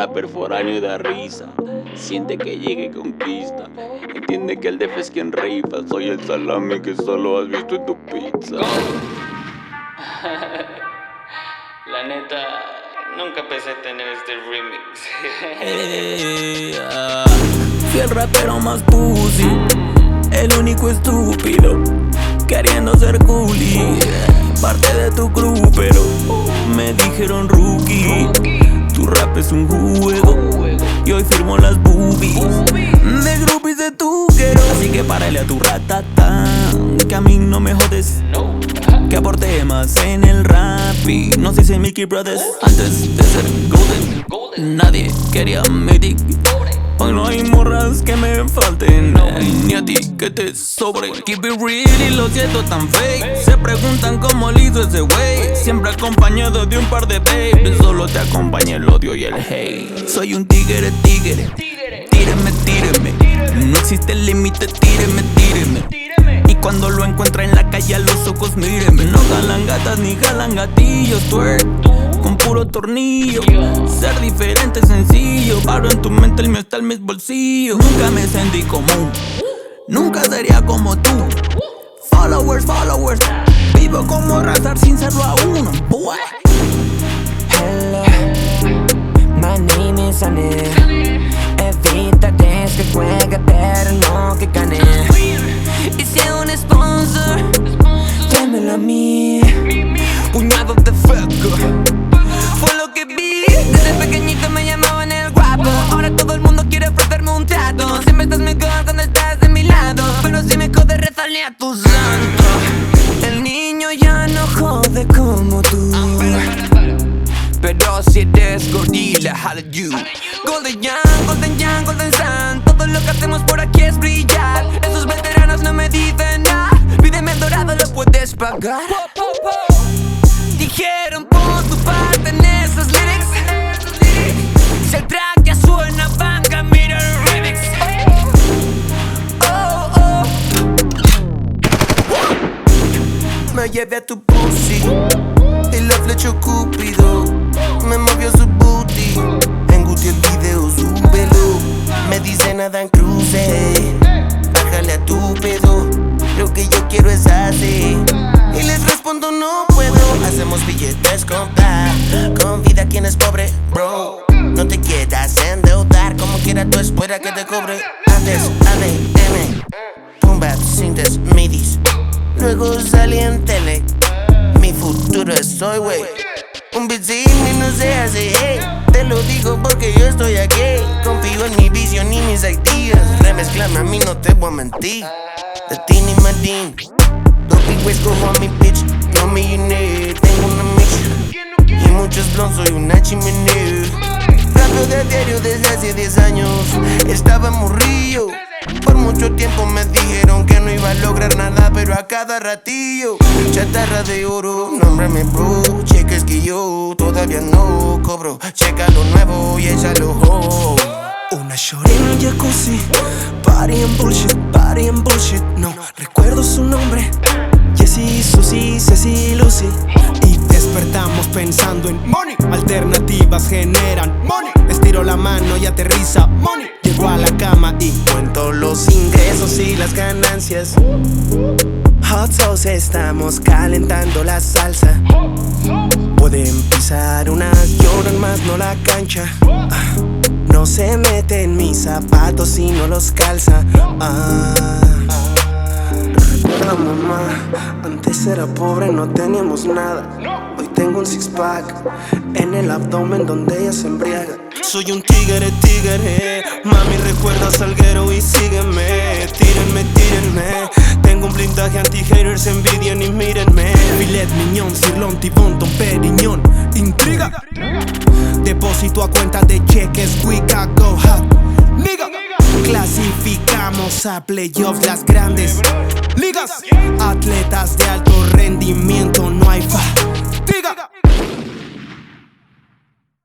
rapper foráneo da risa. Siente que llega y conquista. Entiende que el DF es quien rifa. Soy el salami que solo has visto en tu pizza. La neta, nunca pensé tener este remix. Fui el rapero más pussy, el único estúpido, queriendo ser coolie, parte de tu crew, pero me dijeron rookie. Tu rap es un juego y hoy firmo las boobies de groupies de tu quiero. Así que párale a tu ratata, que a mí no me jodes, que aporté más en el rap y no se hice Mickey Brothers. Antes de ser golden, nadie quería Mythic. Hoy no hay morras que me falten, ni a ti que te sobre. Keep it real y lo siento tan fake. Se preguntan cómo le hizo ese wey, siempre acompañado de un par de babes. Solo te acompaña el odio y el hate. Soy un tigre, tíreme. No existe límite, tíreme. Y cuando lo encuentra en la calle a los ojos míreme. No jalan gatas ni jalan gatillos, twerk con puro tornillo. Ser diferente es sencillo, paro en tu mente, el mío está en mis bolsillos. Nunca me sentí común, nunca sería como tú. Followers, vivo como Razar sin serlo aún. Boy. Hello, my name is Anel. Evitaré que juegue, pero no que gane. Y si un sponsor, tráemelo a mí. Puñado de fuego, fue lo que vi. Desde pequeñito me llamaban el guapo. Ahora todo el mundo quiere ofrecerme un trato. Siempre estás mejor cuando estás de mi lado, pero si me jodes, rezarle a tu santo. El niño ya no jode como tú, pero si eres gorila, holla you. Golden Young, Golden Sun. Todo lo que hacemos por aquí es brillar. Esos veteranos no me dicen nada. Pídeme el dorado, lo puedes pagar. Dijeron pon tu parte en esos lyrics. Si el track ya suena banca, mira el remix. Oh. Me llevé a tu pussy y la flechó Cúpido. Me movió su booty, engutió el video, súbelo. Me dice nada en cruce, bájale a tu pedo. Lo que yo quiero es así, y les respondo no puedo. Hacemos billetes con vida quien es pobre, bro. No te quieras endeudar, como quiera tú espera que te cobre. Antes ADM, pumba, sintes midis. Luego salí en tele, mi futuro es hoy, wey. Un beat sin mí no se hace, hey. Te lo digo porque yo estoy aquí. Confío en mi visión y mis ideas. Remezclame a mí, no te voy a mentir. De Tini Madin, Dopey West cojo a mi bitch. No millionaire, tengo una mix y muchos blonds, soy una chimenea. Rapo de diario desde hace 10 años. Estaba morrillo, por mucho tiempo me dijeron que no iba a lograr nada, pero a cada ratillo chatarra de oro, nómbrame bro. Cheques que yo todavía no cobro. Checa lo nuevo y échalo ho. Una shorty en un jacuzzi, party and bullshit. No recuerdo su nombre. Jessie, Susie, Ceci, Lucy. Y despertamos pensando en money. Alternativas generan money. Estiro la mano y aterriza money. Llego a la cama y cuento los ingresos y las ganancias. Hot sauce, estamos calentando la salsa. Pueden pisar unas, lloran más, no la cancha. No se mete en mis zapatos y no los calza. Recuerda mamá, antes era pobre, no teníamos nada. Hoy tengo un six pack en el abdomen donde ella se embriaga. Soy un tigre, mami recuerda Salguero y sígueme. Tírenme, tengo un blindaje anti-haters, envidian y mírenme. Filet mignon, sirloin, tibón, Dom Perignon. Intriga, depósito a cuenta de cheques, we can go hot, nigga. Clasificamos a playoffs las grandes ligas. Atletas de alto rendimiento, no hay fatiga.